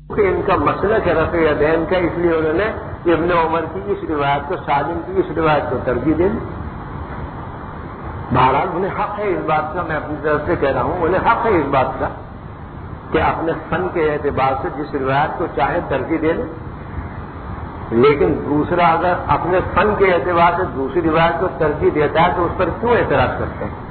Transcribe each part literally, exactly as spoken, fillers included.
کہ ان کا مسلک ہے رفع یدین کا، اس لیے انہوں نے ابن عمر کی اس روایت کو، سالم کی اس روایت کو ترجیح دے دی۔ بہرحال انہیں حق ہے اس بات کا، میں اپنی طرف سے کہہ رہا ہوں، انہیں حق ہے اس بات کا کہ اپنے فن کے اعتبار سے جس روایت کو چاہے ترجیح دے لیں، لیکن دوسرا اگر اپنے فن کے اعتبار سے دوسری روایت کو ترجیح دیتا ہے تو اس پر کیوں اعتراض کرتے ہیں؟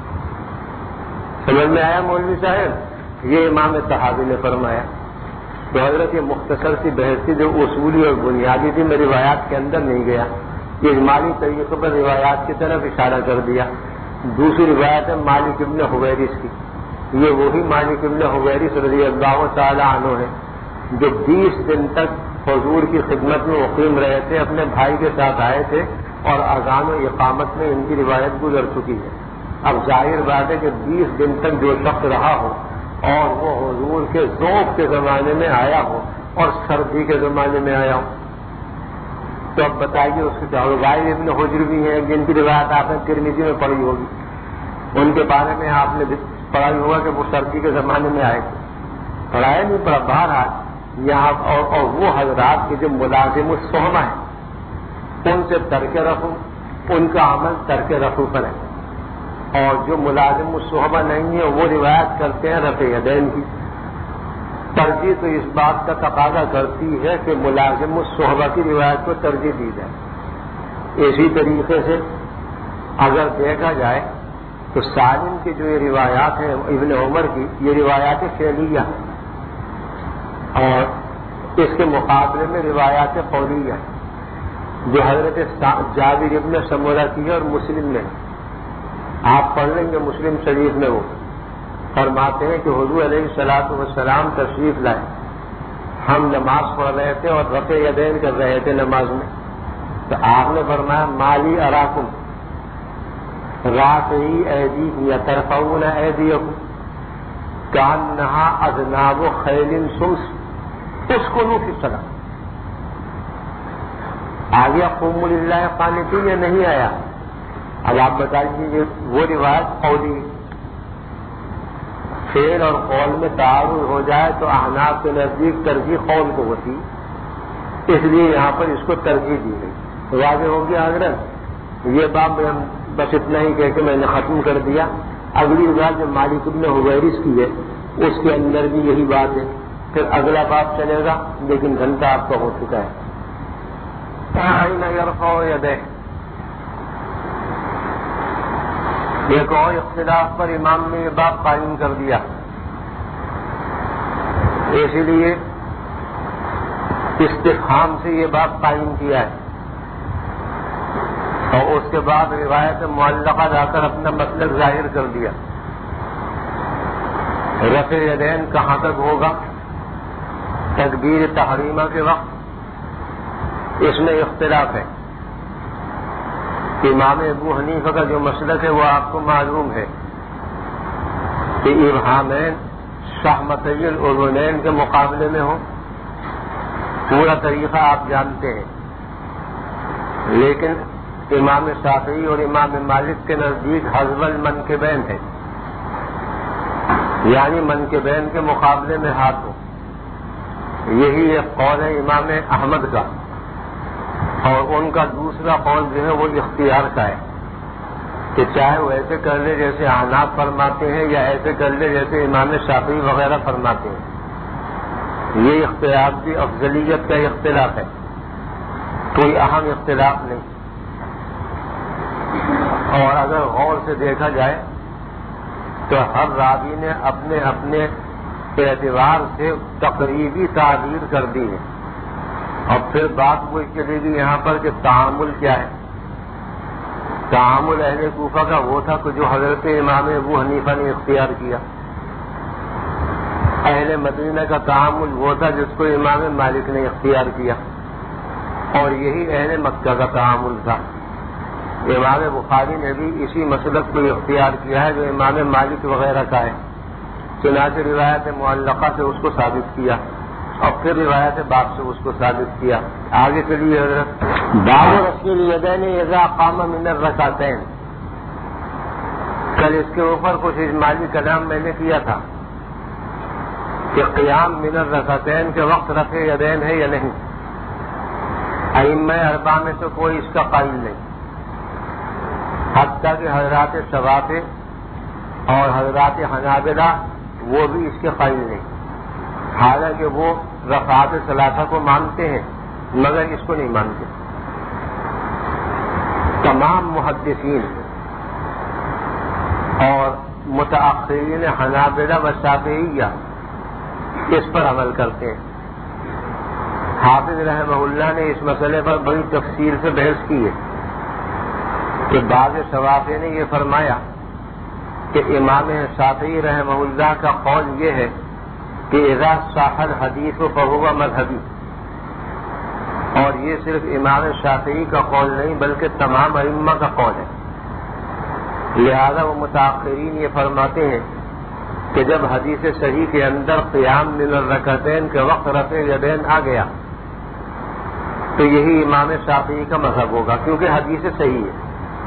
سمجھ میں آیا مولوی صاحب؟ یہ امام طحاوی نے فرمایا۔ تو حضرت یہ مختصر سی بحث تھی جو اصولی اور بنیادی تھی، میں روایات کے اندر نہیں گیا، یہ اجمالی طریقے پر روایات کی طرف اشارہ کر دیا۔ دوسری روایت ہے مالک ابن حویرث کی، یہ وہی مالک ابن حویرث رضی اللہ تعالی عنہ ہے جو بیس دن تک حضور کی خدمت میں مقیم رہے تھے، اپنے بھائی کے ساتھ آئے تھے اور اذان و اقامت میں ان کی روایت گزر چکی ہے۔ اب ظاہر بات ہے کہ بیس دن تک جو شخص رہا ہو اور وہ حضور کے ذوق کے زمانے میں آیا ہو اور سردی کے زمانے میں آیا ہو، تو اب بتائیے اس کے کیا ہوگا؟ وائل ابن حجر بھی ہیں جن کی روایت آپ نے ترمذی میں پڑھی ہوگی، ان کے بارے میں آپ نے پڑھا ہوگا کہ وہ سردی کے زمانے میں آئے تھے، پڑھایا نہیں پڑھا باہر یہاں اور, اور وہ حضرات کے جو ملازم الصحبہ ہیں ان سے ترک رفع، ان کا عمل ترک رفع پر ہے، اور جو ملازم الصحبہ نہیں ہے وہ روایت کرتے ہیں رفع یدین کی۔ ترجیح تو اس بات کا تقاضا کرتی ہے کہ ملازم الصحبہ کی روایت کو ترجیح دی جائے۔ اسی طریقے سے اگر دیکھا جائے تو سالم کی جو یہ روایات ہیں ابن عمر کی، یہ روایات فعلیہ ہیں، اور اس کے مقابلے میں روایات قولیہ جو حضرت جابر ابن سمرہ کی ہے اور مسلم میں، آپ پڑھ لیں گے مسلم شریف میں، وہ فرماتے ہیں کہ حضور علیہ الصلوۃ والسلام تشریف لائے، ہم نماز پڑھ رہے تھے اور رفع یدین کر رہے تھے نماز میں، تو آپ نے فرمایا مالی اراکم رافعی ایدیکم یا ترفعون ایدیکم کانہا اذناب خیل شمس اسکنوا فی الصلاۃ۔ آگیا قوموا للہ قانتین یا نہیں آیا؟ اب آپ بتائیے، وہ روایت قولی، فعل اور قول میں تعارض ہو جائے تو احناف کے نزدیک ترجیح قول کو ہوتی، اس لیے یہاں پر اس کو ترجیح دی گئی۔ واضح ہو گیا حضرت؟ یہ باب بس اتنا ہی کہہ کے میں نے ختم کر دیا۔ اگلی روایت جو مالک ابن حویرث کی ہے اس کے اندر بھی یہی بات ہے، پھر اگلا باب چلے گا، لیکن گھنٹہ آپ کا ہو چکا ہے۔ أين يرفع يديه، ایک اور اختلاف پر امام نے یہ باب قائم کر دیا، اسی لیے استفہام سے یہ باب قائم کیا ہے، اور اس کے بعد روایت معلقہ جا کر اپنا مطلب ظاہر کر دیا۔ رفع یدین کہاں تک ہوگا؟ تکبیر تحریمہ کے وقت، اس میں اختلاف ہے۔ امام ابو حنیفہ کا جو مسلک ہے وہ آپ کو معلوم ہے کہ ابہامین شہمتی الاذنین کے مقابلے میں ہو، پورا طریقہ آپ جانتے ہیں، لیکن امام شافعی اور امام مالک کے نزدیک حذف المنکبین ہے، یعنی منکبین کے مقابلے میں ہاتھ ہو۔ یہی ایک قول ہے امام احمد کا، اور ان کا دوسرا قول جو ہے وہ اختیار کا ہے کہ چاہے وہ ایسے کر لے جیسے احناف فرماتے ہیں یا ایسے کر لے جیسے امام شافعی وغیرہ فرماتے ہیں۔ یہ اختیار کی افضلیت کا اختلاف ہے، کوئی اہم اختلاف نہیں۔ اور اگر غور سے دیکھا جائے تو ہر راوی نے اپنے اپنے اعتبار سے تقریبی تعبیر کر دی ہے، اور پھر بات وہی چلے گی یہاں پر کہ تعامل کیا ہے۔ تعامل اہل کوفہ کا وہ تھا کہ جو حضرت امام ابو حنیفہ نے اختیار کیا، اہل مدینہ کا تعامل وہ تھا جس کو امام مالک نے اختیار کیا، اور یہی اہل مکہ کا تعامل تھا۔ امام بخاری نے بھی اسی مسلک کو اختیار کیا ہے جو امام مالک وغیرہ کا ہے، چنانچہ روایت معلقہ سے اس کو ثابت کیا اور پھر روایت باب سے اس کو ثابت کیا۔ آگے چلیے حضرت، باب رسول الیدین اذا قام من الرکعتین۔ کل اس کے اوپر کچھ اجمالی کلام میں نے کیا تھا، کہ قیام من الرکعتین کے وقت رفع یدین ہے یا نہیں. ائمہ اربعہ میں سے کوئی اس کا قائل نہیں، حتیٰ کہ حضرات شوافع اور حضرات حنابلہ وہ بھی اس کے قائل نہیں، حالانکہ وہ رفعات ثلاثہ کو مانتے ہیں مگر اس کو نہیں مانتے. تمام محدثین اور متأخرین حنابلہ و شافعیہ اس پر عمل کرتے ہیں. حافظ رحمہ اللہ نے اس مسئلے پر بڑی تفصیل سے بحث کی ہے کہ بعض شوافع نے یہ فرمایا کہ امام شافعی رحمہ اللہ کا قول یہ ہے کہ اذا صح الحدیث فهو مذہبی، اور یہ صرف امام شافعی کا قول نہیں بلکہ تمام ائمہ کا قول ہے. لہذا وہ متأخرین یہ فرماتے ہیں کہ جب حدیث صحیح کے اندر قیام من الرکعتین کے وقت رفع یدین آ گیا تو یہی امام شافعی کا مذہب ہوگا، کیونکہ حدیث صحیح ہے.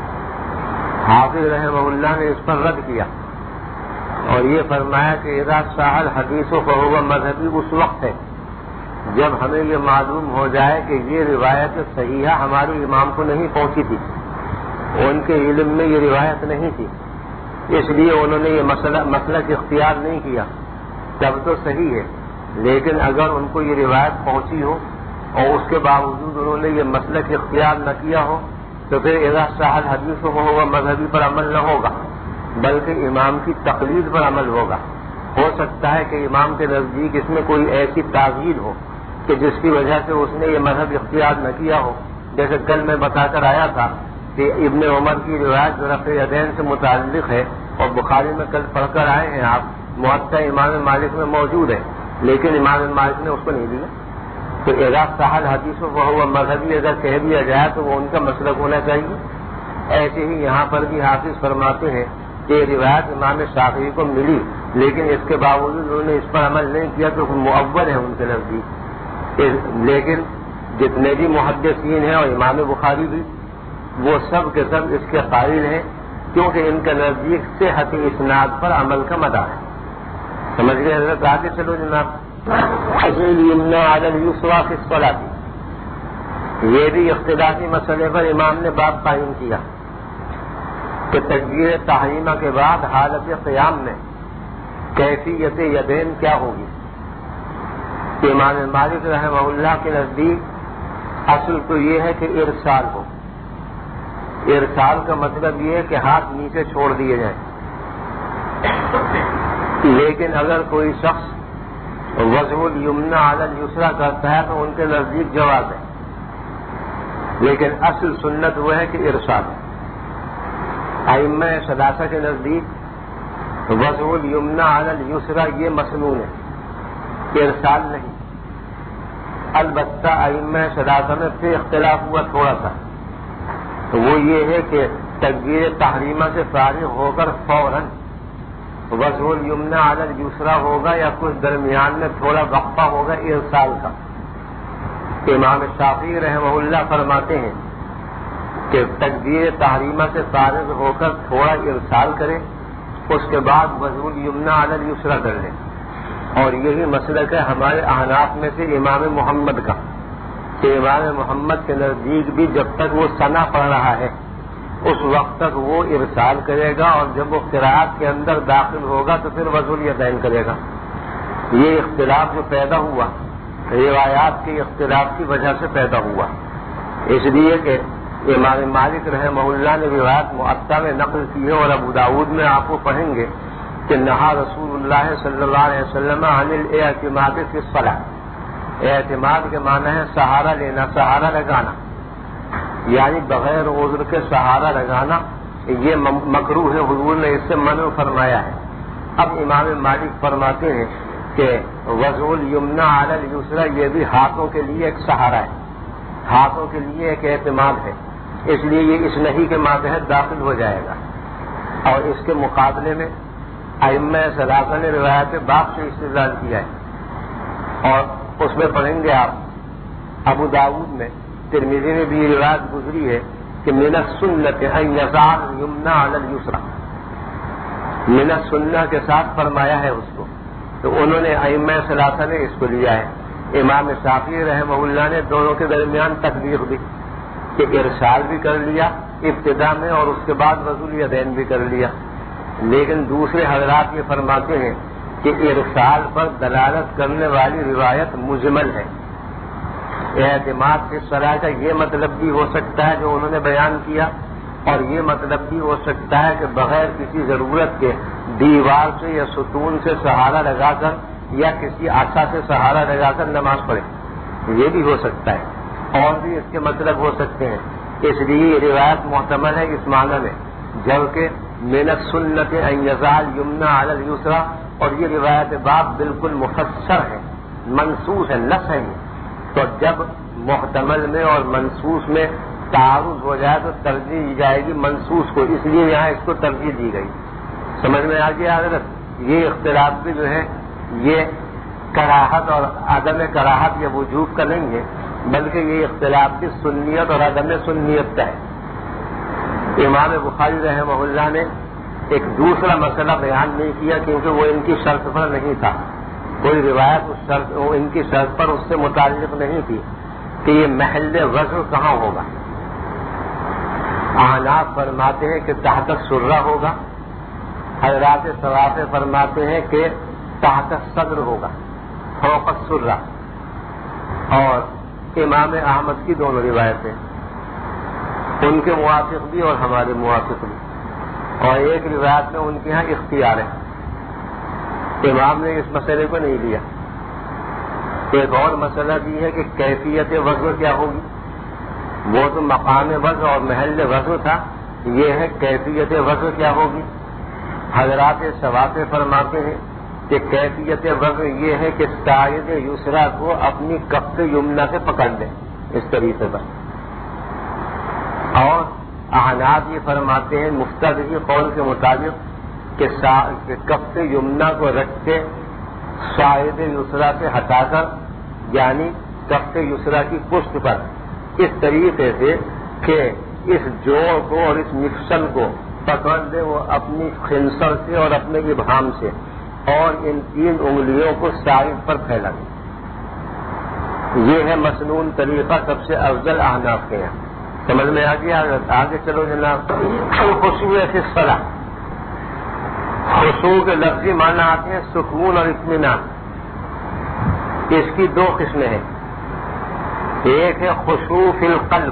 حافظ رحمہ اللہ نے اس پر رد کیا اور یہ فرمایا کہ اذا صح الحدیث فهو مذہبی اس وقت ہے جب ہمیں یہ معلوم ہو جائے کہ یہ روایت صحیحہ ہمارے امام کو نہیں پہنچی تھی، ان کے علم میں یہ روایت نہیں تھی، اس لیے انہوں نے یہ مسئلہ مسلک اختیار نہیں کیا. تب تو صحیح ہے، لیکن اگر ان کو یہ روایت پہنچی ہو اور اس کے باوجود انہوں نے یہ مسلک اختیار نہ کیا ہو تو پھر اذا صح الحدیث فهو مذہبی پر عمل نہ ہوگا بلکہ امام کی تقلید پر عمل ہوگا. ہو سکتا ہے کہ امام کے نزدیک اس میں کوئی ایسی تعویل ہو کہ جس کی وجہ سے اس نے یہ مذہب اختیار نہ کیا ہو. جیسے کل میں بتا کر آیا تھا کہ ابن عمر کی روایت رفع یدین سے متعلق ہے اور بخاری میں کل پڑھ کر آئے ہیں آپ، موطا امام مالک میں موجود ہے، لیکن امام مالک نے اس کو نہیں دیا. تو اذا صح الحدیث فهو مذہبی اگر کہہ دیا جائے تو وہ ان کا مسلک ہونا چاہیے. ایسے ہی یہاں پر بھی حافظ فرماتے ہیں کہ روایت امام شافعی کو ملی لیکن اس کے باوجود انہوں نے اس پر عمل نہیں کیا تو معول ہے ان کے نزدیک. لیکن جتنے بھی محدثین ہیں اور امام بخاری بھی وہ سب کے سب اس کے قائل ہیں، کیونکہ ان کے نزدیک صحت اسناد پر عمل کا مدار ہے. سمجھ گئے حضرت؟ آگے چلو جناب. یمنا علی اليسرى فی الصلاۃ، یہ بھی اختلافی مسئلے پر امام نے باب قائم کیا کہ تکبیر تحریمہ کے بعد حالت قیام میں کیفیت یدین کیا ہوگی. امام مالک رحمہ اللہ کے نزدیک اصل تو یہ ہے کہ ارسال ہو. ارسال کا مطلب یہ ہے کہ ہاتھ نیچے چھوڑ دیے جائیں. لیکن اگر کوئی شخص وضع الیمنی علی الیسری کرتا ہے تو ان کے نزدیک جواز ہے، لیکن اصل سنت وہ ہے کہ ارسال ہے. ائمہ ثلاثہ کے نزدیک وضع الیمنی علی الیسری یہ مسنون ہے، ارسال نہیں. البتہ ائمہ ثلاثہ میں پھر اختلاف ہوا تھوڑا سا، تو وہ یہ ہے کہ تکبیر تحریمہ سے فارغ ہو کر فوراً وضع الیمنی علی الیسری ہوگا یا کچھ درمیان میں تھوڑا وقفہ ہوگا ارسال کا. امام شافعی رحمہ اللہ فرماتے ہیں کہ تکبیر تحریمہ سے فارغ ہو کر تھوڑا ارسال کرے، اس کے بعد وضع الیمنی علی الیسری کر لیں. اور یہی مسلک ہے ہمارے احناف میں سے امام محمد کا کہ امام محمد کے نزدیک بھی جب تک وہ ثنا پڑھ رہا ہے اس وقت تک وہ ارسال کرے گا، اور جب وہ قراءت کے اندر داخل ہوگا تو پھر وضع الیدین کرے گا. یہ اختلاف جو پیدا ہوا روایات کے اختلاف کی وجہ سے پیدا ہوا، اس لیے کہ امام مالک رحمہ اللہ نے روایت معطا میں نقل کی ہے اور ابو داؤد میں آپ کو پڑھیں گے کہ نہا رسول اللہ صلی اللہ علیہ وسلم عن الاعتماد فی الصلاۃ. اعتماد کے معنی ہے سہارا لینا، سہارا لگانا، یعنی بغیر عذر کے سہارا لگانا. یہ مکروہ ہے، حضور نے اس سے منع فرمایا ہے. اب امام مالک فرماتے ہیں کہ وضع الیمنی علی الیسری یہ بھی ہاتھوں کے لیے ایک سہارا ہے، ہاتھوں کے لیے ایک اعتماد ہے، اس لیے یہ اس نہیں کے ماتحت داخل ہو جائے گا. اور اس کے مقابلے میں ائمہ ثلاثہ نے روایت باب سے استدلال کیا ہے، اور اس میں پڑھیں گے آپ ابو داؤد میں، ترمذی میں بھی یہ روایت گزری ہے کہ من السنت ان یضع الیمنی علی الیسری، من السنہ کے ساتھ فرمایا ہے اس کو تو انہوں نے ائمہ ثلاثہ نے اس کو لیا ہے. امام شافعی رحمہ اللہ نے دونوں کے درمیان تفریق دی کہ ارسال بھی کر لیا ابتدا میں اور اس کے بعد وضو الیدین بھی کر لیا. لیکن دوسرے حضرات یہ فرماتے ہیں کہ ارسال پر دلالت کرنے والی روایت مجمل ہے. اعتماد سے صلاح کا یہ مطلب بھی ہو سکتا ہے جو انہوں نے بیان کیا, اور یہ مطلب بھی ہو سکتا ہے کہ بغیر کسی ضرورت کے دیوار سے یا ستون سے سہارا لگا کر یا کسی عصا سے سہارا لگا کر نماز پڑھے, یہ بھی ہو سکتا ہے. اور بھی اس کے مطلب ہو سکتے ہیں. اس لیے یہ روایت محتمل ہے اس معنی میں, جبکہ من السنت ان یزال یمنا علی الیسرا, اور یہ روایت باب بالکل مفسر ہے, منصوص ہے, نص ہے. تو جب محتمل میں اور منصوص میں تعارض ہو جائے تو ترجیح دی جائے گی منصوص کو, اس لیے یہاں اس کو ترجیح دی گئی. سمجھ میں آ گیا حضرت؟ یہ اختلاف بھی جو ہے یہ کراہت اور عدم کراہت یا وجوب کا نہیں ہے, بلکہ یہ اختلاف بھی سنیت اور عدم سنیت کا ہے. امام بخاری رحمہ اللہ نے ایک دوسرا مسئلہ بیان نہیں کیا کیونکہ وہ ان کی شرط پر نہیں تھا, کوئی روایت اس شرط ان کی شرط پر اس سے متعلق نہیں تھی کہ یہ محل وضع کہاں ہوگا. احناف فرماتے ہیں کہ تحت السرہ ہوگا, حضرات ثواب فرماتے ہیں کہ تحت الصدر ہوگا, فوق السرہ. اور امام احمد کی دونوں روایتیں, ان کے موافق بھی اور ہمارے موافق بھی, اور ایک روایت میں ان کے یہاں اختیار ہے, امام نے اس مسئلے کو نہیں لیا. ایک اور مسئلہ بھی ہے کہ کیفیت وضع کیا ہوگی, وہ تو مقام وضع اور محل وضع تھا, یہ ہے کیفیت وضع کیا ہوگی. حضرات ثواب فرماتے ہیں کہ کیفیت وضع یہ ہے کہ ساعد یسریٰ کو اپنی کف یمنی سے پکڑ لیں اس طریقے پر. اور احناف یہ فرماتے ہیں مفتدی قول کے مطابق کہ کف یمنی کو رکھ کے ساعد یسریٰ سے ہٹا کر, یعنی کف یسریٰ کی پشت پر اس طریقے سے کہ اس جوڑ کو اور اس مفصل کو پکڑ دے وہ اپنی خنصر سے اور اپنے ابہام سے, اور ان تین انگلیوں کو سائڈ پر پھیلا دے. یہ ہے مسنون طریقہ سب سے افضل احناف کے یہاں. سمجھ میں آ گیا؟ آگے چلو جناب. خشوع فی الصلاۃ, خشوع کے لفظی معنی آتے ہیں سکون اور اطمینان. اس کی دو قسمیں ہیں, ایک ہے خشوع فی القلب,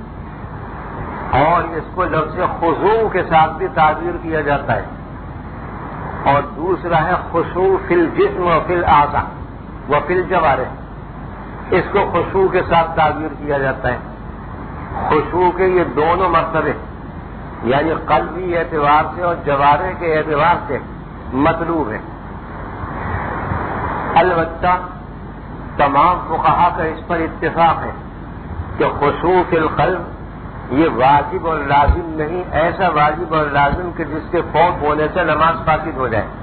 اور اس کو لفظ خضوع کے ساتھ بھی تعبیر کیا جاتا ہے, اور دوسرا ہے خشوع فی الجسم و فی الاعضاء و فی الجوارح. اس کو خشوع کے ساتھ تعبیر کیا جاتا ہے. خشوع کے یہ دونوں مرتبے, یعنی قلبی اعتبار سے اور جوارح کے اعتبار سے مطلوب ہے. البتہ تمام فقہا کا اس پر اتفاق ہے کہ خشوع فی القلب یہ واجب اور لازم نہیں, ایسا واجب اور لازم کہ جس کے فوت ہونے سے نماز فاسد ہو جائے,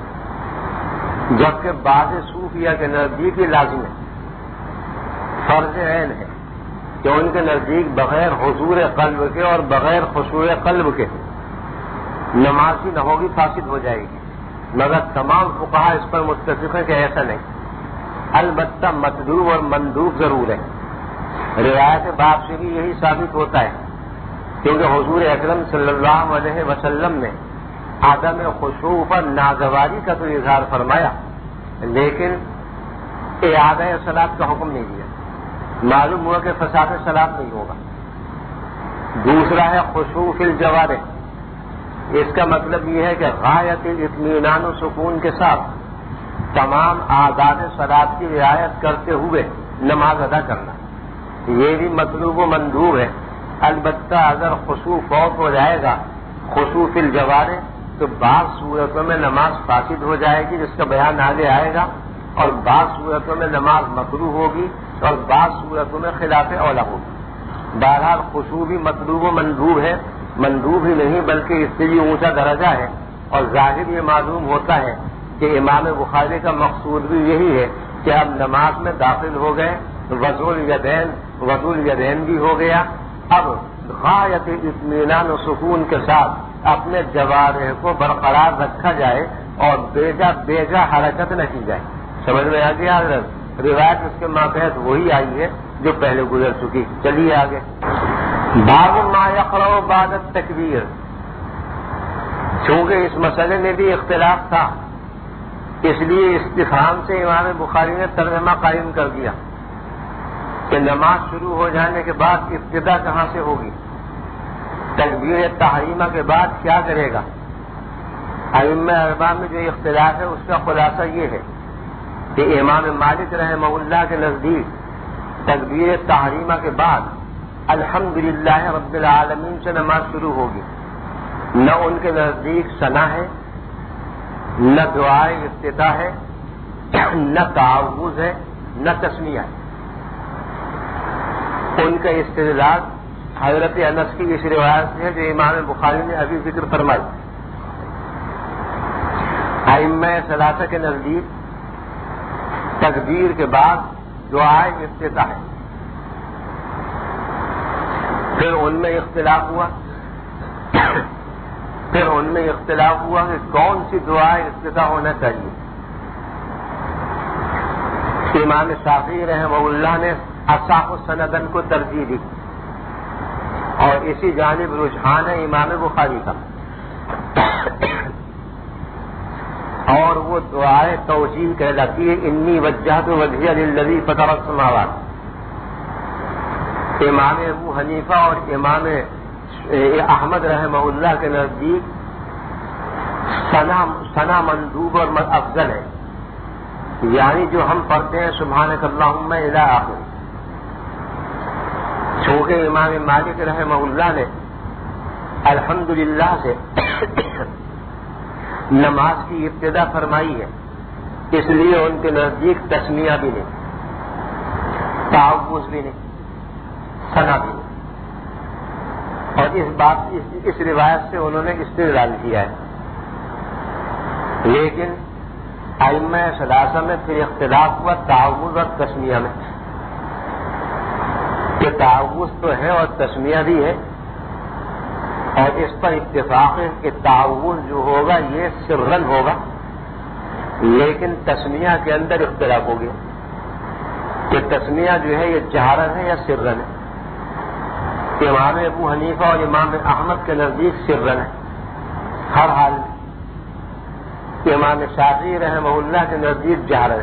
جبکہ بعض صوفیہ کے نزدیک یہ لازم ہے, فرض عین ہے کہ ان کے نزدیک بغیر حضور قلب کے اور بغیر خشوع قلب کے نماز ہی نہ ہوگی, فاسد ہو جائے گی. مگر تمام فقہا اس پر متفق ہیں کہ ایسا نہیں. البتہ مطلوب اور مندوب ضرور ہے. روایت باب سے بھی یہی ثابت ہوتا ہے, کیونکہ حضور اکرم صلی اللہ علیہ وسلم نے عدم خشوع پر ناگواری کا تو اظہار فرمایا, لیکن اعادہ صلاۃ کا حکم نہیں دیا. معلوم ہوا کہ فساد صلاۃ نہیں ہوگا. دوسرا ہے خشوع فی الجوارح. اس کا مطلب یہ ہے کہ غایت اطمینان و سکون کے ساتھ تمام آداب صلاۃ کی رعایت کرتے ہوئے نماز ادا کرنا, یہ بھی مطلوب و مندوب ہے. البتہ اگر خشوع فوت ہو جائے گا خشوع فی الجوارح تو بعض صورتوں میں نماز فاسد ہو جائے گی, جس کا بیان آگے آئے گا, اور بعض صورتوں میں نماز مکروہ ہوگی اور بعض صورتوں میں خلاف اولیٰ ہوگی. بہرحال خشوع بھی مطلوب و مندوب ہے, مندوب ہی نہیں بلکہ اس سے بھی اونچا درجہ ہے. اور ظاہر یہ معلوم ہوتا ہے کہ امام بخاری کا مقصود بھی یہی ہے کہ اب نماز میں داخل ہو گئے, وضوء الیدین وضوء الیدین بھی ہو گیا, اب غایت اطمینان و سکون کے ساتھ اپنے جوارح کو برقرار رکھا جائے اور بیجا بیجا حرکت نہ کی جائے. سمجھ میں آ گیا حضرت؟ روایت اس کے ماتحت وہی آئی ہے جو پہلے گزر چکی. چلیے آگے. باب ما یقرأ بعد التکبیر. چونکہ اس مسئلے میں بھی اختلاف تھا اس لیے استفہام سے امام بخاری نے ترجمہ قائم کر دیا کہ نماز شروع ہو جانے کے بعد ابتدا کہاں سے ہوگی، تکبیر تحریمہ کے بعد کیا کرے گا. ائمہ اربعہ میں جو اختلاف ہے اس کا خلاصہ یہ ہے کہ امام مالک رحمہ اللہ کے نزدیک تکبیر تحریمہ کے بعد الحمدللہ رب العالمین سے نماز شروع ہوگی. نہ ان کے نزدیک ثنا ہے، نہ دعائے افتتاح ہے، نہ تعوذ ہے، نہ تسمیہ ہے. ان کا استدلال حضرت انس کی اس روایت سے ہے جو امام بخاری نے ابھی ذکر فرمائی. ائمہ ثلاثہ کے نزدیک تکبیر کے بعد دعائے افتتاح ہے. پھر ان میں اختلاف ہوا پھر ان میں اختلاف ہوا کہ کون سی دعائے افتتاح ہونا چاہیے. امام شافعی رحمہ اللہ نے اصح السندن کو ترجیح دی اور اسی جانب رجحان ہے امام بخاری کا، اور وہ دعائے توجیہ کہلاتی ہے انی وجہت وجہی للذی فطر السماوات. امام ابو حنیفہ اور امام احمد رحمہ اللہ کے نزدیک ثنا مندوب اور افضل ہے، یعنی جو ہم پڑھتے ہیں سبحانک اللہم الی آخر. چونکہ امام مالک رحمہ اللہ نے الحمدللہ سے نماز کی ابتدا فرمائی ہے، اس لیے ان کے نزدیک تسمیہ بھی نہیں، تعوذ بھی نہیں، ثنا بھی نہیں. اور اس بات اس, اس روایت سے انہوں نے استدلال کیا ہے. لیکن ائمہ ثلاثہ میں پھر اختلاف ہوا تعوذ اور تسمیہ میں، کہ تعوذ تو ہے اور تسمیہ بھی ہے، اور اس پر اتفاق ہے کہ تعوذ جو ہوگا یہ سرن ہوگا، لیکن تسمیہ کے اندر اختلاف ہو گیا کہ تسمیہ جو ہے یہ جہرن ہے یا سرن ہے. امام ابو حنیفہ اور امام احمد کے نزدیک سرن ہے ہر حال میں. امام شافعی رحمہ اللہ کے نزدیک جہرن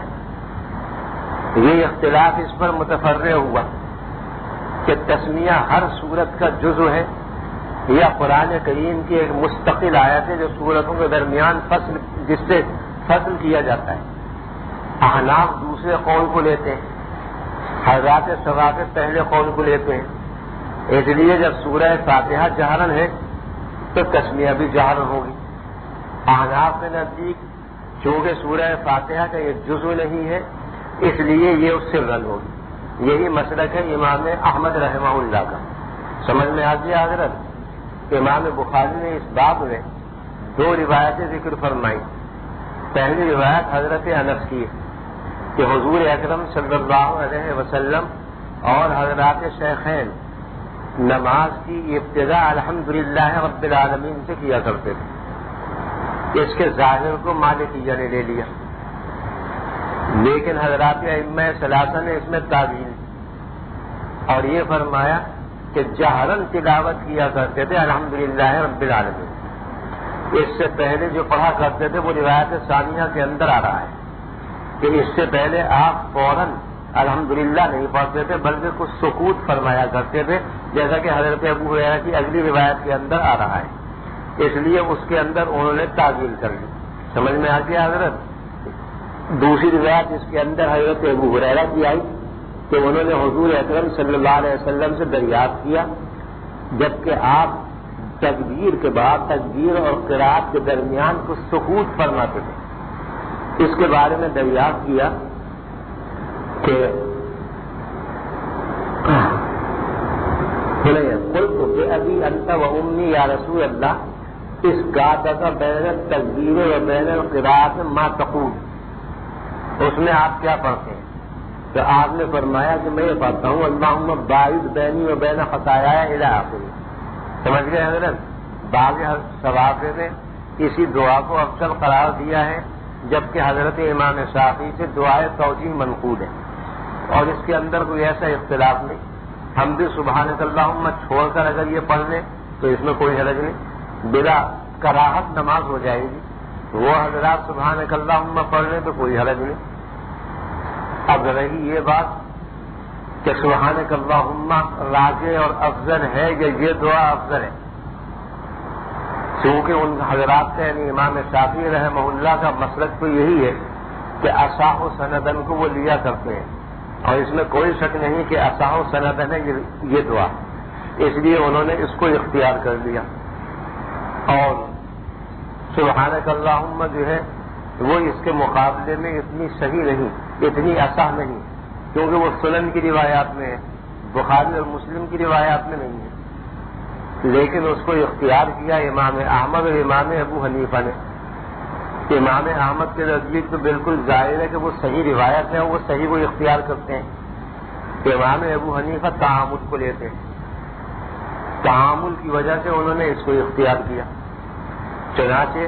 ہے. یہ اختلاف اس پر متفرع ہوا کہ تسمیہ ہر صورت کا جزو ہے یا قرآن کریم کی ایک مستقل آیت ہے جو صورتوں کے درمیان فصل جس سے فصل کیا جاتا ہے. احناف دوسرے قول کو لیتے ہیں، حضرات ثوابت پہلے قول کو لیتے ہیں. اس لیے جب سورہ فاتحہ جہرن ہے تو تسمیہ بھی جہرن ہوگی. احناف کے نزدیک چونکہ سورہ فاتحہ کا یہ جزو نہیں ہے اس لیے یہ اس سے رن ہوگی. یہی مسلک ہے امام احمد رحمہ اللہ کا. سمجھ میں آ گیا حضرت؟ امام بخاری نے اس باب میں دو روایتیں ذکر فرمائی. پہلی روایت حضرت انس کی ہے کہ حضور اکرم صلی اللہ علیہ وسلم اور حضرات شیخین نماز کی ابتدا الحمدللہ رب العالمین سے کیا کرتے تھے. اس کے ظاہر کو مالکیہ نے لے لیا، لیکن حضرات ائمہ ثلاثہ نے اس میں تعویل اور یہ فرمایا کہ جہرن تلاوت کیا کرتے تھے الحمدللہ رب العالمین. اس سے پہلے جو پڑھا کرتے تھے وہ روایت ثانیہ کے اندر آ رہا ہے کہ اس سے پہلے آپ فوراً الحمدللہ نہیں پڑھتے تھے بلکہ کچھ سکوت فرمایا کرتے تھے، جیسا کہ حضرت ابو ہریرہ کی اگلی روایت کے اندر آ رہا ہے. اس لیے اس کے اندر انہوں نے تعویل کر لی. سمجھ میں آ گیا حضرت؟ دوسری روایت اس کے اندر حضرت ابو ہریرہ کی آئی کہ انہوں نے حضور اکرم صلی اللہ علیہ وسلم سے دریافت کیا جبکہ آپ تکبیر کے بعد تکبیر اور قرات کے درمیان کچھ سکوت فرماتے تھے. اس کے بارے میں دریافت کیا کہ قلت بأبی انت و امی یا رسول اللہ اس گاتا کا بین التکبیر و بین القرات ما تقول، اس میں آپ کیا پڑھتے ہیں؟ تو آپ نے فرمایا کہ میں یہ پڑھتا ہوں اللہم باعث بینی و بین خطایا الی آخری. سمجھ گئے حضرت؟ بعض ثوابے میں اسی دعا کو افضل قرار دیا ہے، جبکہ حضرت امام شافعی سے دعائے توجیہ منقول ہے اور اس کے اندر کوئی ایسا اختلاف نہیں۔ ہم بھی سبحانک اللہم چھوڑ کر اگر یہ پڑھ لیں تو اس میں کوئی حرج نہیں، بلا کراہت نماز ہو جائے گی۔ وہ حضرات سبحانک اللہم پڑھ لیں تو کوئی حرج نہیں۔ اب رہی یہ بات کہ سبحانک اللہم راجع اور افضل ہے یا یہ دعا افضل ہے، چونکہ ان حضرات کا یعنی امام شافعی رحمہ اللہ کا مسلک تو یہی ہے کہ اصح و سندن کو وہ لیا کرتے ہیں، اور اس میں کوئی شک نہیں کہ اصح و سندن ہے یہ دعا، اس لیے انہوں نے اس کو اختیار کر لیا۔ اور سبحانک اللہم جو ہے وہ اس کے مقابلے میں اتنی صحیح نہیں، اتنی اصح نہیں، کیونکہ وہ سنن کی روایات میں ہے، بخاری اور مسلم کی روایات میں نہیں ہے، لیکن اس کو اختیار کیا امام احمد اور امام ابو حنیفہ نے۔ امام احمد کے نزدیک تو بالکل ظاہر ہے کہ وہ صحیح روایت ہے، وہ صحیح کو اختیار کرتے ہیں۔ امام ابو حنیفہ تعامل کو لیتے ہیں، تعامل کی وجہ سے انہوں نے اس کو اختیار کیا۔ چنانچہ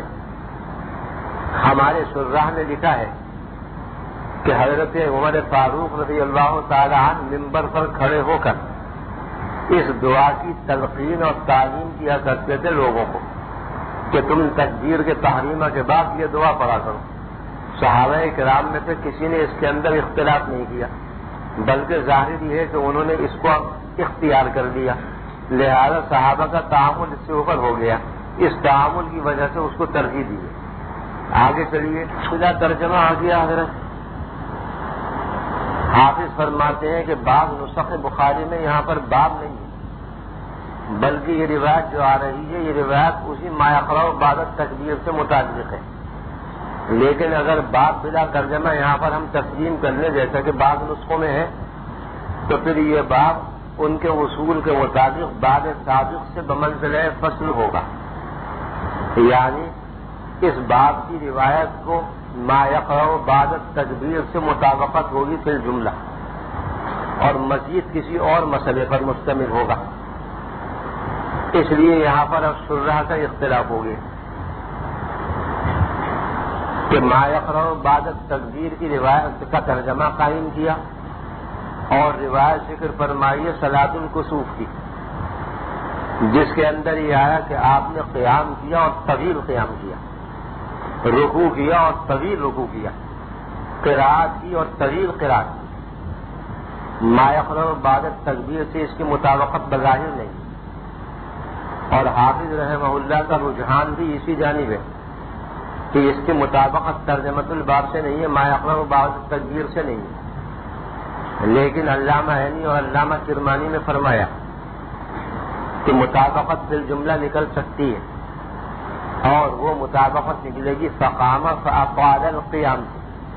ہمارے شراح نے لکھا ہے کہ حضرت عمر فاروق رضی اللہ تعالی عنہ ممبر پر کھڑے ہو کر اس دعا کی تلقین اور تعلیم کیا کرتے تھے لوگوں کو کہ تم تکبیر کے تحریمہ کے بعد یہ دعا پڑھا کرو۔ صحابہ کرام میں سے کسی نے اس کے اندر اختلاف نہیں کیا، بلکہ ظاہر یہ ہے کہ انہوں نے اس کو اختیار کر لیا، لہذا صحابہ کا تعامل اس سے اوپر ہو گیا، اس تعامل کی وجہ سے اس کو ترجیح دی۔ آگے چلیے، خدا ترجمہ آ گیا حضرت۔ حافظ فرماتے ہیں کہ بعض نسخ بخاری میں یہاں پر باب نہیں ہے، بلکہ یہ روایت جو آ رہی ہے یہ روایت اسی ما یقرأ بعد التکبیر سے متعلق ہے، لیکن اگر باب بلا ترجمہ یہاں پر ہم تسلیم کر لیں جیسا کہ بعض نسخوں میں ہے، تو پھر یہ باب ان کے اصول کے مطابق بعد سابق سے بمنزلہ فصل ہوگا، یعنی اس باب کی روایت کو ما یقرأ بعد التکبیر سے مطابقت ہوگی فی الجملہ، اور مزید کسی اور مسئلے پر مشتمل ہوگا، اس لیے یہاں پر اب شرح کا اختلاف ہو گیا کہ ما یقرأ بعد التکبیر کی روایت کا ترجمہ قائم کیا اور روایت ذکر فرمائی ہے صلاۃ الکسوف کی، جس کے اندر یہ آیا کہ آپ نے قیام کیا اور طویل قیام کیا، رکوع کیا اور طویل رکوع کیا، قرات کی اور طویل قرات کی۔ ما یقرأ بعد التکبیر سے اس کی مطابقت بظاہر نہیں، اور حافظ رحمہ اللہ کا رجحان بھی اسی جانب ہے کہ اس کی مطابقت ترجمۃ الباب سے نہیں ہے، ما یقرأ بعد التکبیر سے نہیں ہے، لیکن علامہ عینی اور علامہ کرمانی نے فرمایا کہ مطابقت فی الجملہ نکل سکتی ہے، اور وہ مطابقت نکلے گی فقام فاطال القیام سے،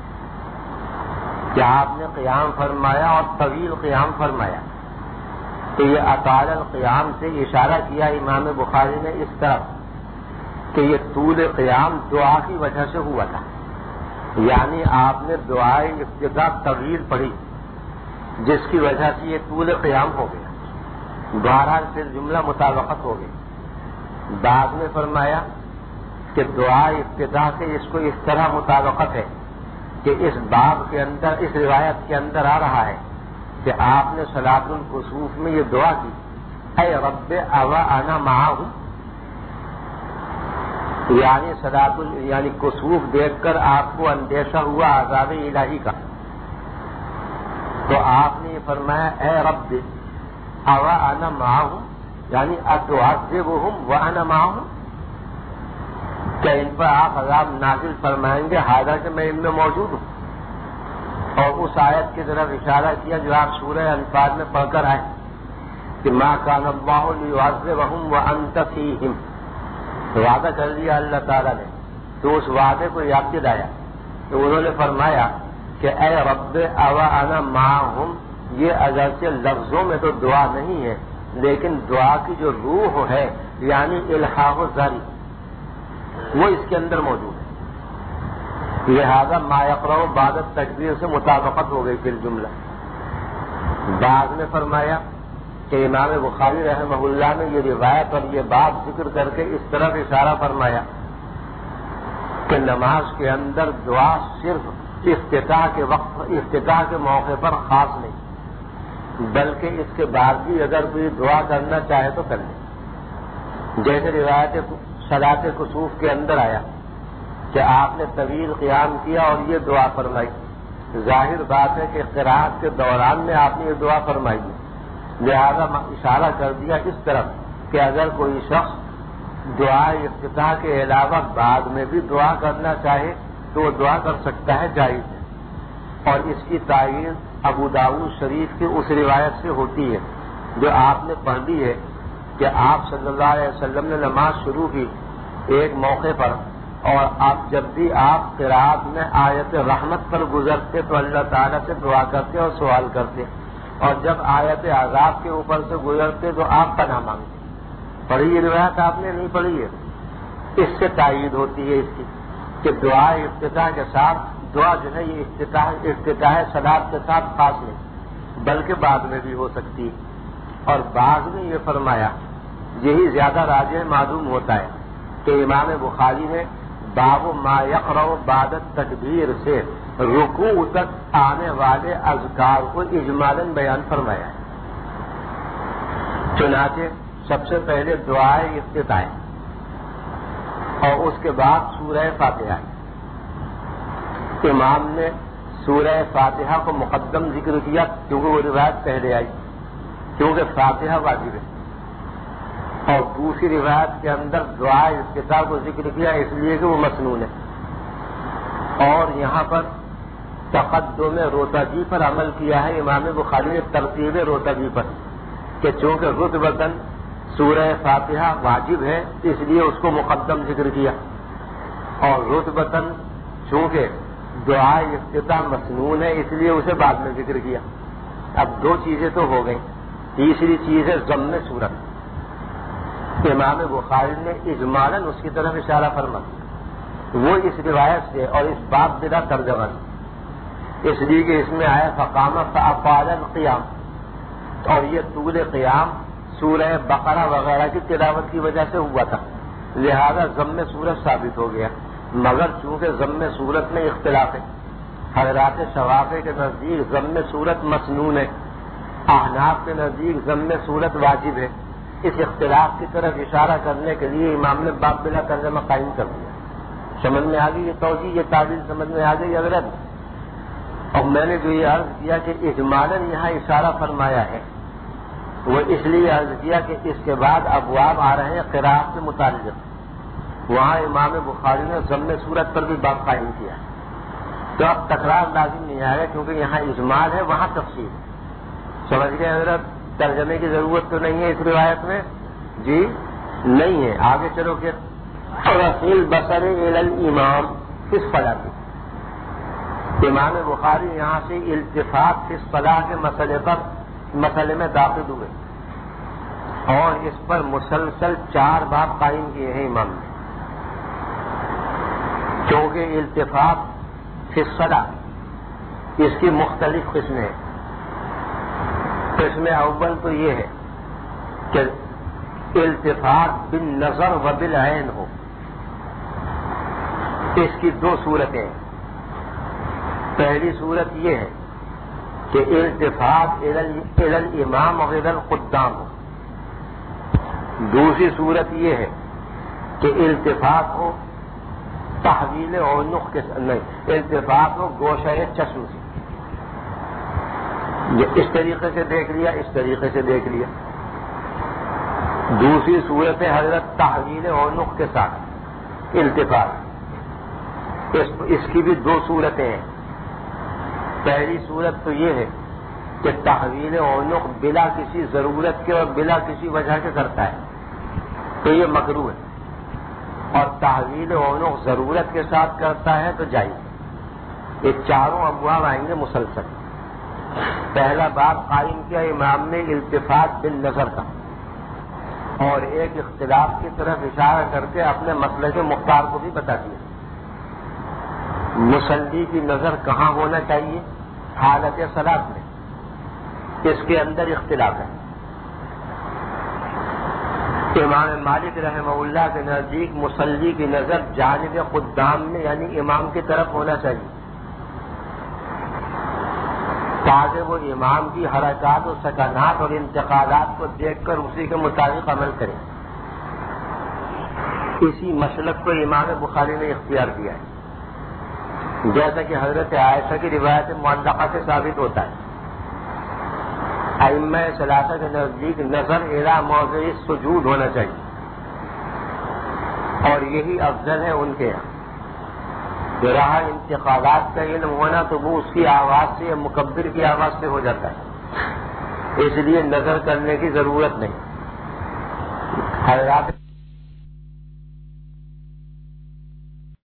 کہ آپ نے قیام فرمایا اور طویل قیام فرمایا، تو یہ اطال القیام سے اشارہ کیا امام بخاری نے اس طرف کہ یہ طول قیام دعا کی وجہ سے ہوا تھا، یعنی آپ نے دعائے ابتدا طویل پڑھی جس کی وجہ سے یہ طول قیام ہو گیا، بہرحال پھر جملہ مطابقت ہو گئی۔ بعد میں فرمایا کہ دعا ابتدا سے اس کو اس طرح مطابقت ہے کہ اس باب کے اندر، اس روایت کے اندر آ رہا ہے کہ آپ نے صلاۃ الکسوف میں یہ دعا کی، اے رب اوا انا معہم، یعنی صلاۃ یعنی کسوف دیکھ کر آپ کو اندیشہ ہوا عذاب الہی کا، تو آپ نے یہ فرمایا اے رب اوا انا معہم، یعنی اتعذبہم وانا معہم، کہ ان پر آپ عذاب نازل فرمائیں گے حالانکہ میں ان میں موجود ہوں، اور اس آیت کی طرف اشارہ کیا جو آپ سورہ انفال میں پڑھ کر آئے کہ ما کان اللہ لیعذبہم وانت فیہم، وعدہ کر دیا اللہ تعالیٰ نے، تو اس وعدے کو یاد دلایا، تو انہوں نے فرمایا کہ اے رب اوا انا معہم، یہ اگرچہ لفظوں میں تو دعا نہیں ہے لیکن دعا کی جو روح ہے یعنی الحاح الزاری وہ اس کے اندر موجود ہے، لہذا ما یقرأ بعد التکبیر سے مطابقت ہو گئی پھر جملہ۔ بعد میں فرمایا کہ امام بخاری رحمہ اللہ نے یہ روایت اور یہ بات ذکر کر کے اس طرف اشارہ فرمایا کہ نماز کے اندر دعا صرف افتتاح کے وقت افتتاح کے موقع پر خاص نہیں، بلکہ اس کے بعد بھی اگر کوئی دعا کرنا چاہے تو کر لے۔ جیسے روایت صلاۃ کسوف کے اندر آیا کہ آپ نے طویل قیام کیا اور یہ دعا فرمائی، ظاہر بات ہے کہ قراءت کے دوران میں آپ نے یہ دعا فرمائی ہے، لہذا اشارہ کر دیا اس طرف کہ اگر کوئی شخص دعا افتتاح کے علاوہ بعد میں بھی دعا کرنا چاہے تو وہ دعا کر سکتا ہے، جائز ہے۔ اور اس کی تعین ابو داؤد شریف کی اس روایت سے ہوتی ہے جو آپ نے پڑھ لی ہے کہ آپ صلی اللہ علیہ وسلم نے نماز شروع کی ایک موقع پر، اور آپ جب بھی آپ قراءت میں آیت رحمت پر گزرتے تو اللہ تعالیٰ سے دعا کرتے اور سوال کرتے، اور جب آیت عذاب کے اوپر سے گزرتے تو آپ پناہ مانگتے۔ پڑھی یہ روایت آپ نے نہیں پڑھی ہے؟ اس سے تائید ہوتی ہے اس کی کہ دعا افتتاح کے ساتھ دعا جو ہے یہ افتتاح افتتاح صلاۃ کے ساتھ خاص نہیں بلکہ بعد میں بھی ہو سکتی ہے۔ اور بعض نے یہ فرمایا، یہی زیادہ راجح معلوم ہوتا ہے کہ امام بخاری نے باب ما یقرأ بعد التکبیر سے رکوع تک آنے والے اذکار کو اجمالاً بیان فرمایا ہے۔ چنانچہ سب سے پہلے دعائے افتتاح اور اس کے بعد سورہ فاتحہ، امام نے سورہ فاتحہ کو مقدم ذکر کیا کیونکہ وہ روایت پہلے آئی، کیونکہ فاتحہ واجب ہے، اور دوسری روایت کے اندر دعائے افتتاح کو ذکر کیا اس لیے کہ وہ مسنون ہے۔ اور یہاں پر تقدم روتبی پر عمل کیا ہے امام بخاری نے، ترتیب روتبی پر، کہ چونکہ رتبتاً سورہ فاتحہ واجب ہے اس لیے اس کو مقدم ذکر کیا، اور رتبتاً چونکہ دعائے افتتاح مسنون ہے اس لیے اسے بعد میں ذکر کیا۔ اب دو چیزیں تو ہو گئیں، تیسری چیز ہے ضم صورت۔ امام بخاری نے اجمالاً اس کی طرف اشارہ فرما، وہ اس روایت سے اور اس باب بلا ترجمہ، اس لیے کہ اس میں آیا فقام فأطال القیام، اور یہ طول قیام سورہ بقرہ وغیرہ کی تلاوت کی وجہ سے ہوا تھا، لہذا ضم صورت ثابت ہو گیا۔ مگر چونکہ ضم صورت میں اختلاف ہے، حضرات شوافی کے نزدیک ضم صورت مسنون ہے، احناف کے نزدیک ضم صورت واجب ہے، اس اختلاف کی طرف اشارہ کرنے کے لیے امام نے باب بلا ترجمہ قائم کر دیا۔ سمجھ میں آ گئی یہ توجیہ، یہ تعبیر سمجھ میں آ گئی حضرت؟ اور میں نے جو یہ عرض کیا کہ اجمالاً یہاں اشارہ فرمایا ہے، وہ اس لیے عرض کیا کہ اس کے بعد ابواب آ رہے ہیں قراءت سے متعلق، وہاں امام بخاری نے ضم صورت پر بھی باب قائم کیا، تو اب تکرار لازم نہیں آئے گا کیونکہ یہاں اجمال ہے وہاں تفصیل ہے۔ سمجھ گئے حضرت؟ ترجمے کی ضرورت تو نہیں ہے اس روایت میں؟ جی نہیں ہے۔ آگے چلو کہ رفیل بصر الی الامام فی الصلاۃ، امام بخاری یہاں سے التفات فی الصلاۃ کے مسئلے پر مسئلے میں داخل ہوئے، اور اس پر مسلسل چار باب قائم کیے ہیں امام نے، کیونکہ التفات فی الصلاۃ اس کی مختلف قسمیں ہیں۔ قسم اول تو یہ ہے کہ التفات بالنظر و بالعین ہو، اس کی دو صورتیں ہیں۔ پہلی صورت یہ ہے کہ التفات الی الامام و الی القدام ہو، دوسری صورت یہ ہے کہ التفات ہو تحویل عنق کے نہیں، التفات ہو گوشہ چشم سے، اس طریقے سے دیکھ لیا، اس طریقے سے دیکھ لیا۔ دوسری صورت ہے حضرت تحویل عنق کے ساتھ التفات، اس, اس کی بھی دو صورتیں ہیں۔ پہلی صورت تو یہ ہے کہ تحویل عنق بلا کسی ضرورت کے اور بلا کسی وجہ کے کرتا ہے تو یہ مکروہ ہے، اور تحویل عنق ضرورت کے ساتھ کرتا ہے تو جائز۔ یہ چاروں ابواب آئیں گے مسلسل۔ پہلا باب قائم کیا امام نے التفات بالنظر کا، اور ایک اختلاف کی طرف اشارہ کر کے اپنے مسئلے کے مختار کو بھی بتا دیا۔ مصلی کی نظر کہاں ہونا چاہیے؟ حالت صلاۃ میں، اس کے اندر اختلاف ہے۔ امام مالک رحمہ اللہ کے نزدیک مصلی کی نظر جانب قدام میں یعنی امام کی طرف ہونا چاہیے تاکہ وہ امام کی حرکات و سکنات اور انتقالات کو دیکھ کر اسی کے مطابق عمل کرے. اسی مسلک کو امام بخاری نے اختیار کیا ہے جیسا کہ حضرت عائشہ کی روایت معلقہ سے ثابت ہوتا ہے. ائمہ ثلاثہ کے نزدیک نظر الی موضع سجود ہونا چاہیے اور یہی افضل ہے ان کے یہاں. جو رہا انتقالات کا علم ہونا تو وہ اس کی آواز سے یا مکبر کی آواز سے ہو جاتا ہے, اس لیے نظر کرنے کی ضرورت نہیں. حضرات